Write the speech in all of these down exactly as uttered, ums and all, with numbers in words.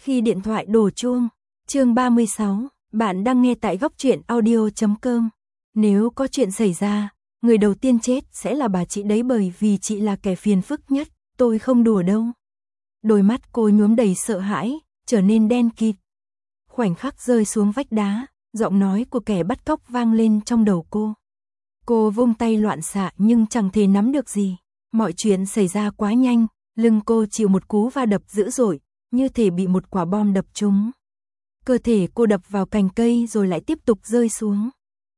Khi điện thoại đổ chuông, chương ba mươi sáu, bạn đang nghe tại góc truyện audio chấm com. Nếu có chuyện xảy ra, người đầu tiên chết sẽ là bà chị đấy bởi vì chị là kẻ phiền phức nhất, tôi không đùa đâu. Đôi mắt cô nhuốm đầy sợ hãi, trở nên đen kịt. Khoảnh khắc rơi xuống vách đá, giọng nói của kẻ bắt cóc vang lên trong đầu cô. Cô vung tay loạn xạ nhưng chẳng thể nắm được gì. Mọi chuyện xảy ra quá nhanh, lưng cô chịu một cú va đập dữ dội, như thể bị một quả bom đập trúng. Cơ thể cô đập vào cành cây rồi lại tiếp tục rơi xuống.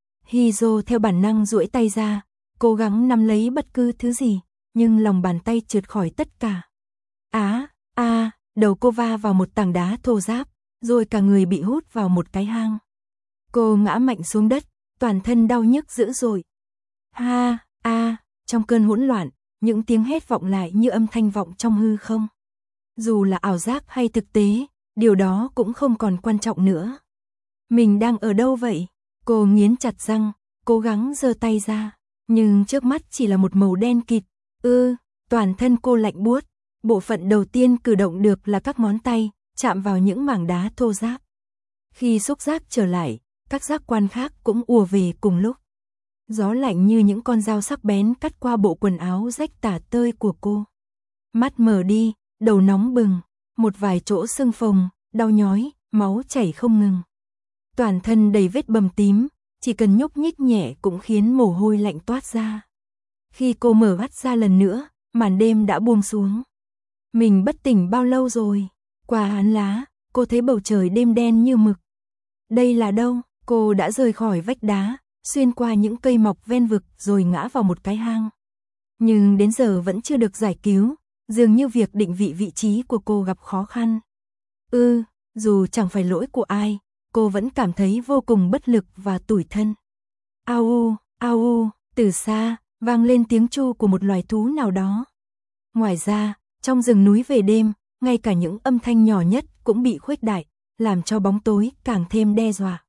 Hyo theo bản năng duỗi tay ra, cố gắng nắm lấy bất cứ thứ gì, nhưng lòng bàn tay trượt khỏi tất cả. Á, a, à, đầu cô va vào một tảng đá thô ráp, rồi cả người bị hút vào một cái hang. Cô ngã mạnh xuống đất, toàn thân đau nhức dữ dội. Ha, a, à, trong cơn hỗn loạn, những tiếng hét vọng lại như âm thanh vọng trong hư không. Dù là ảo giác hay thực tế, điều đó cũng không còn quan trọng nữa. Mình đang ở đâu vậy? Cô nghiến chặt răng, cố gắng giơ tay ra, nhưng trước mắt chỉ là một màu đen kịt. Ư, toàn thân cô lạnh buốt, bộ phận đầu tiên cử động được là các ngón tay, chạm vào những mảng đá thô ráp. Khi xúc giác trở lại, các giác quan khác cũng ùa về cùng lúc. Gió lạnh như những con dao sắc bén cắt qua bộ quần áo rách tả tơi của cô. Mắt mở đi, đầu nóng bừng, một vài chỗ sưng phồng, đau nhói, máu chảy không ngừng. Toàn thân đầy vết bầm tím, chỉ cần nhúc nhích nhẹ cũng khiến mồ hôi lạnh toát ra. Khi cô mở mắt ra lần nữa, màn đêm đã buông xuống. Mình bất tỉnh bao lâu rồi? Qua án lá, cô thấy bầu trời đêm đen như mực. Đây là đâu? Cô đã rời khỏi vách đá, xuyên qua những cây mọc ven vực rồi ngã vào một cái hang. Nhưng đến giờ vẫn chưa được giải cứu, dường như việc định vị vị trí của cô gặp khó khăn. Ư, dù chẳng phải lỗi của ai, cô vẫn cảm thấy vô cùng bất lực và tủi thân. Au, au, từ xa, vang lên tiếng tru của một loài thú nào đó. Ngoài ra, trong rừng núi về đêm, ngay cả những âm thanh nhỏ nhất cũng bị khuếch đại, làm cho bóng tối càng thêm đe dọa.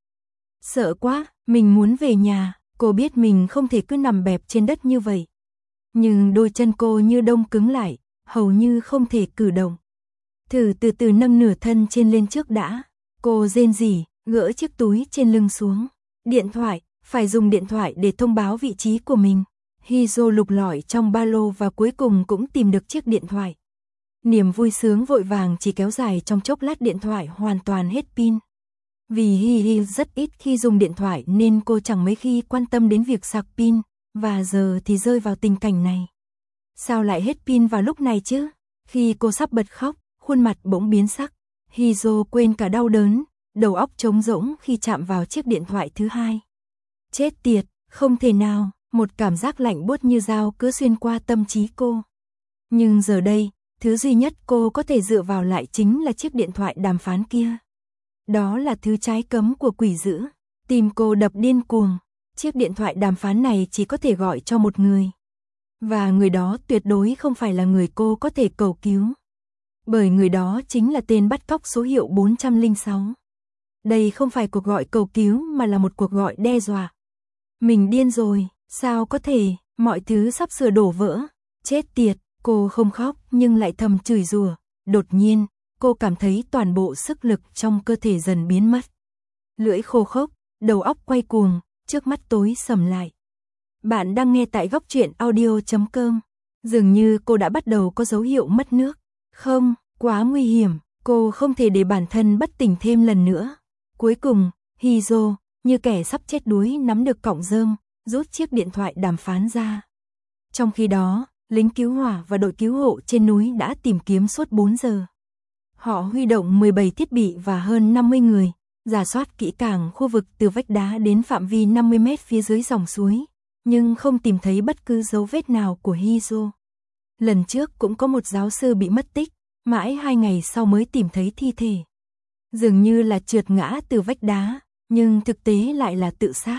Sợ quá, mình muốn về nhà, cô biết mình không thể cứ nằm bẹp trên đất như vậy. Nhưng đôi chân cô như đông cứng lại, hầu như không thể cử động. Thử từ từ nâng nửa thân trên lên trước đã. Cô rên rỉ, gỡ chiếc túi trên lưng xuống. Điện thoại, phải dùng điện thoại để thông báo vị trí của mình. Hyo lục lọi trong ba lô và cuối cùng cũng tìm được chiếc điện thoại. Niềm vui sướng vội vàng chỉ kéo dài trong chốc lát điện thoại hoàn toàn hết pin. Vì Hyo rất ít khi dùng điện thoại nên cô chẳng mấy khi quan tâm đến việc sạc pin, và giờ thì rơi vào tình cảnh này. Sao lại hết pin vào lúc này chứ? Khi cô sắp bật khóc, khuôn mặt bỗng biến sắc. Hyo quên cả đau đớn, đầu óc trống rỗng khi chạm vào chiếc điện thoại thứ hai. Chết tiệt, không thể nào, một cảm giác lạnh buốt như dao cứ xuyên qua tâm trí cô. Nhưng giờ đây, thứ duy nhất cô có thể dựa vào lại chính là chiếc điện thoại đàm phán kia. Đó là thứ trái cấm của quỷ dữ. Tim cô đập điên cuồng. Chiếc điện thoại đàm phán này chỉ có thể gọi cho một người. Và người đó tuyệt đối không phải là người cô có thể cầu cứu. Bởi người đó chính là tên bắt cóc số hiệu bốn trăm lẻ sáu. Đây không phải cuộc gọi cầu cứu mà là một cuộc gọi đe dọa. Mình điên rồi, sao có thể, mọi thứ sắp sửa đổ vỡ. Chết tiệt, cô không khóc nhưng lại thầm chửi rủa. Đột nhiên, cô cảm thấy toàn bộ sức lực trong cơ thể dần biến mất. Lưỡi khô khốc, đầu óc quay cuồng, trước mắt tối sầm lại. Bạn đang nghe tại góc truyện audio chấm com. Dường như cô đã bắt đầu có dấu hiệu mất nước. Không, quá nguy hiểm, cô không thể để bản thân bất tỉnh thêm lần nữa. Cuối cùng, Hyo, như kẻ sắp chết đuối nắm được cọng rơm, rút chiếc điện thoại đàm phán ra. Trong khi đó, lính cứu hỏa và đội cứu hộ trên núi đã tìm kiếm suốt bốn giờ. Họ huy động mười bảy thiết bị và hơn năm mươi người, rà soát kỹ càng khu vực từ vách đá đến phạm vi năm mươi mét phía dưới dòng suối, nhưng không tìm thấy bất cứ dấu vết nào của Hyo. Lần trước cũng có một giáo sư bị mất tích, mãi hai ngày sau mới tìm thấy thi thể. Dường như là trượt ngã từ vách đá, nhưng thực tế lại là tự sát.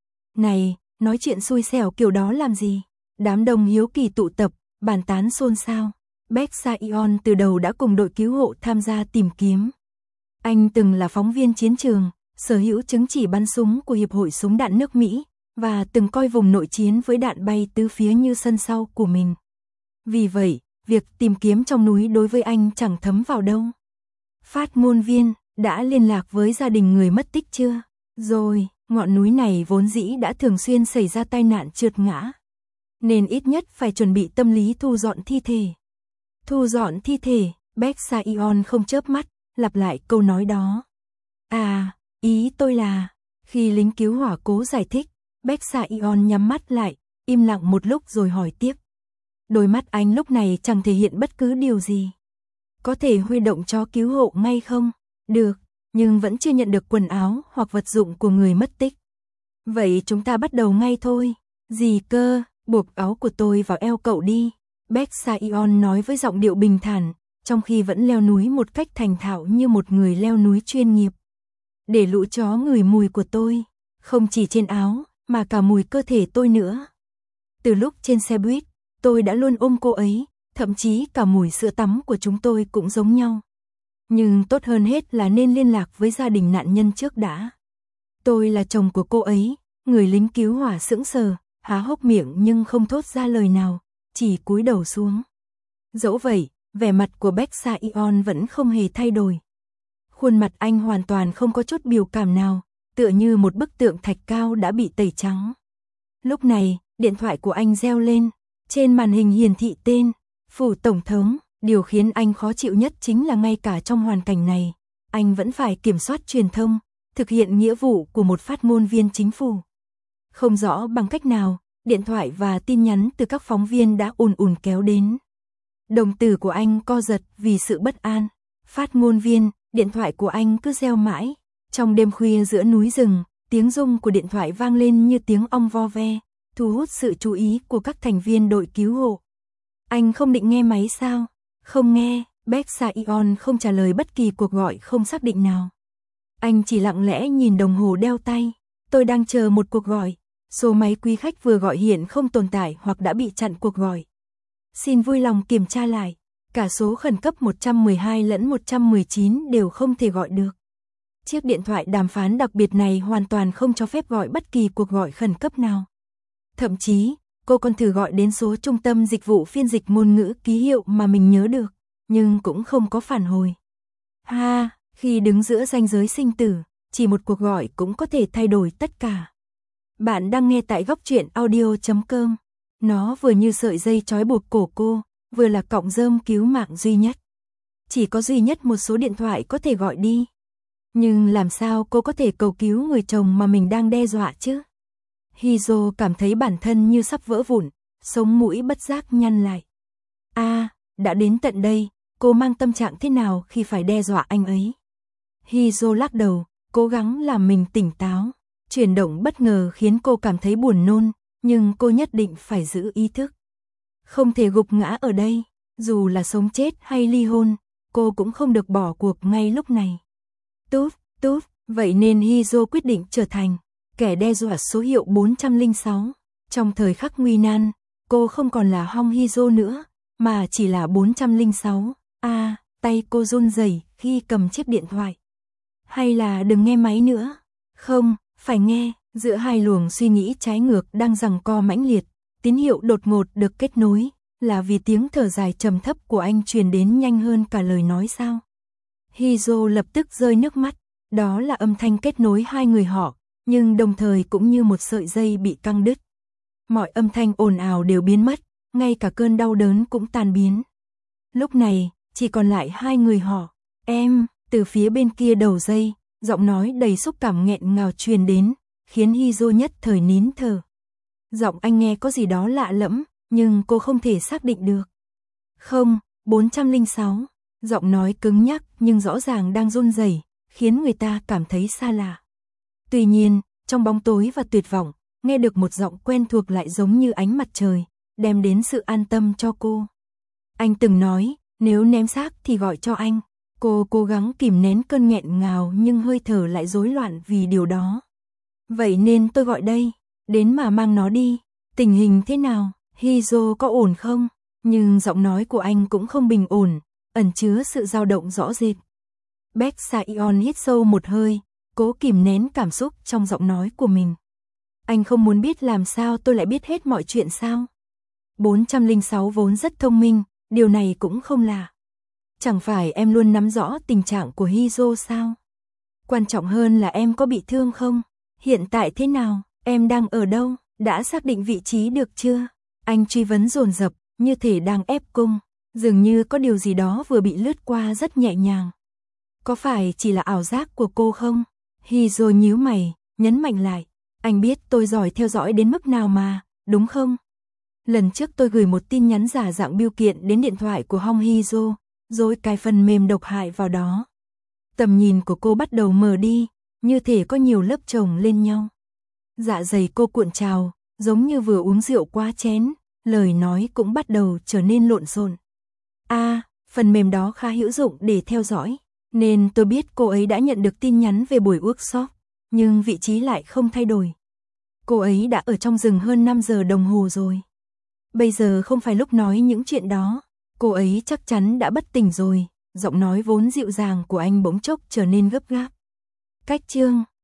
Này, nói chuyện xui xẻo kiểu đó làm gì? Đám đông hiếu kỳ tụ tập, bàn tán xôn xao. Baek Sa-yeon từ đầu đã cùng đội cứu hộ tham gia tìm kiếm. Anh từng là phóng viên chiến trường, sở hữu chứng chỉ bắn súng của Hiệp hội Súng đạn nước Mỹ, và từng coi vùng nội chiến với đạn bay tứ phía như sân sau của mình. Vì vậy, việc tìm kiếm trong núi đối với anh chẳng thấm vào đâu. Phát ngôn viên, đã liên lạc với gia đình người mất tích chưa? Rồi, ngọn núi này vốn dĩ đã thường xuyên xảy ra tai nạn trượt ngã. Nên ít nhất phải chuẩn bị tâm lý thu dọn thi thể. Thu dọn thi thể, Baek Sa-yeon không chớp mắt, lặp lại câu nói đó. À, ý tôi là, khi lính cứu hỏa cố giải thích, Baek Sa-yeon nhắm mắt lại, im lặng một lúc rồi hỏi tiếp. Đôi mắt anh lúc này chẳng thể hiện bất cứ điều gì. Có thể huy động chó cứu hộ ngay không? Được, nhưng vẫn chưa nhận được quần áo hoặc vật dụng của người mất tích. Vậy chúng ta bắt đầu ngay thôi. Gì cơ, buộc áo của tôi vào eo cậu đi. Baek Sa-yeon nói với giọng điệu bình thản, trong khi vẫn leo núi một cách thành thạo như một người leo núi chuyên nghiệp. Để lũ chó ngửi mùi của tôi, không chỉ trên áo, mà cả mùi cơ thể tôi nữa. Từ lúc trên xe buýt, tôi đã luôn ôm cô ấy, thậm chí cả mùi sữa tắm của chúng tôi cũng giống nhau. Nhưng tốt hơn hết là nên liên lạc với gia đình nạn nhân trước đã. Tôi là chồng của cô ấy, người lính cứu hỏa sững sờ, há hốc miệng nhưng không thốt ra lời nào, chỉ cúi đầu xuống. Dẫu vậy, vẻ mặt của Baek Sa-yeon vẫn không hề thay đổi. Khuôn mặt anh hoàn toàn không có chút biểu cảm nào, tựa như một bức tượng thạch cao đã bị tẩy trắng. Lúc này, điện thoại của anh reo lên, trên màn hình hiển thị tên, Phủ Tổng thống. Điều khiến anh khó chịu nhất chính là ngay cả trong hoàn cảnh này, anh vẫn phải kiểm soát truyền thông, thực hiện nghĩa vụ của một phát ngôn viên chính phủ. Không rõ bằng cách nào, điện thoại và tin nhắn từ các phóng viên đã ùn ùn kéo đến. Đồng tử của anh co giật vì sự bất an. Phát ngôn viên, điện thoại của anh cứ reo mãi. Trong đêm khuya giữa núi rừng, tiếng rung của điện thoại vang lên như tiếng ong vo ve, thu hút sự chú ý của các thành viên đội cứu hộ. Anh không định nghe máy sao? Không nghe, Baek Sa-yeon không trả lời bất kỳ cuộc gọi không xác định nào. Anh chỉ lặng lẽ nhìn đồng hồ đeo tay. Tôi đang chờ một cuộc gọi. Số máy quý khách vừa gọi hiện không tồn tại hoặc đã bị chặn cuộc gọi. Xin vui lòng kiểm tra lại. Cả số khẩn cấp một trăm mười hai lẫn một trăm mười chín đều không thể gọi được. Chiếc điện thoại đàm phán đặc biệt này hoàn toàn không cho phép gọi bất kỳ cuộc gọi khẩn cấp nào. Thậm chí, cô còn thử gọi đến số trung tâm dịch vụ phiên dịch ngôn ngữ ký hiệu mà mình nhớ được, nhưng cũng không có phản hồi. Ha, khi đứng giữa ranh giới sinh tử, chỉ một cuộc gọi cũng có thể thay đổi tất cả. Bạn đang nghe tại góc truyện audio chấm com. Nó vừa như sợi dây trói buộc cổ cô, vừa là cọng rơm cứu mạng duy nhất. Chỉ có duy nhất một số điện thoại có thể gọi đi. Nhưng làm sao cô có thể cầu cứu người chồng mà mình đang đe dọa chứ? Hizo cảm thấy bản thân như sắp vỡ vụn, sống mũi bất giác nhăn lại. A, à, đã đến tận đây, cô mang tâm trạng thế nào khi phải đe dọa anh ấy? Hizo lắc đầu, cố gắng làm mình tỉnh táo. Chuyển động bất ngờ khiến cô cảm thấy buồn nôn, nhưng cô nhất định phải giữ ý thức. Không thể gục ngã ở đây, dù là sống chết hay ly hôn, cô cũng không được bỏ cuộc ngay lúc này. Tút, tút, vậy nên Hizo quyết định trở thành kẻ đe dọa số hiệu bốn trăm lẻ sáu. Trong thời khắc nguy nan, cô không còn là Hong Hizo nữa, mà chỉ là bốn trăm lẻ sáu. A, à, tay cô run rẩy khi cầm chiếc điện thoại. Hay là đừng nghe máy nữa? Không, phải nghe. Giữa hai luồng suy nghĩ trái ngược đang giằng co mãnh liệt, tín hiệu đột ngột được kết nối, là vì tiếng thở dài trầm thấp của anh truyền đến nhanh hơn cả lời nói sao? Hizo lập tức rơi nước mắt, đó là âm thanh kết nối hai người họ, nhưng đồng thời cũng như một sợi dây bị căng đứt. Mọi âm thanh ồn ào đều biến mất, ngay cả cơn đau đớn cũng tan biến. Lúc này, chỉ còn lại hai người họ. Em, từ phía bên kia đầu dây, giọng nói đầy xúc cảm nghẹn ngào truyền đến, khiến Hizo nhất thời nín thở. Giọng anh nghe có gì đó lạ lẫm, nhưng cô không thể xác định được. Không, bốn trăm lẻ sáu. Giọng nói cứng nhắc nhưng rõ ràng đang run rẩy, khiến người ta cảm thấy xa lạ. Tuy nhiên, trong bóng tối và tuyệt vọng, nghe được một giọng quen thuộc lại giống như ánh mặt trời, đem đến sự an tâm cho cô. Anh từng nói, nếu ném xác thì gọi cho anh. Cô cố gắng kìm nén cơn nghẹn ngào nhưng hơi thở lại rối loạn vì điều đó. Vậy nên tôi gọi đây, đến mà mang nó đi. Tình hình thế nào? Hizo có ổn không? Nhưng giọng nói của anh cũng không bình ổn, ẩn chứa sự dao động rõ rệt. Baek Sa-yeon hít sâu một hơi, cố kìm nén cảm xúc trong giọng nói của mình. Anh không muốn biết làm sao tôi lại biết hết mọi chuyện sao? bốn trăm lẻ sáu vốn rất thông minh, điều này cũng không lạ. Chẳng phải em luôn nắm rõ tình trạng của Hyo sao? Quan trọng hơn là em có bị thương không? Hiện tại thế nào? Em đang ở đâu? Đã xác định vị trí được chưa? Anh truy vấn dồn dập, như thể đang ép cung. Dường như có điều gì đó vừa bị lướt qua rất nhẹ nhàng. Có phải chỉ là ảo giác của cô không? Hyo nhíu mày, nhấn mạnh lại. Anh biết tôi giỏi theo dõi đến mức nào mà, đúng không? Lần trước tôi gửi một tin nhắn giả dạng bưu kiện đến điện thoại của Hong Hyo, rồi cài phần mềm độc hại vào đó. Tầm nhìn của cô bắt đầu mờ đi, như thể có nhiều lớp chồng lên nhau. Dạ dày cô cuộn trào, giống như vừa uống rượu quá chén, lời nói cũng bắt đầu trở nên lộn xộn. À, phần mềm đó khá hữu dụng để theo dõi, nên tôi biết cô ấy đã nhận được tin nhắn về buổi workshop, nhưng vị trí lại không thay đổi. Cô ấy đã ở trong rừng hơn năm giờ đồng hồ rồi. Bây giờ không phải lúc nói những chuyện đó, cô ấy chắc chắn đã bất tỉnh rồi. Giọng nói vốn dịu dàng của anh bỗng chốc trở nên gấp gáp. Cách chương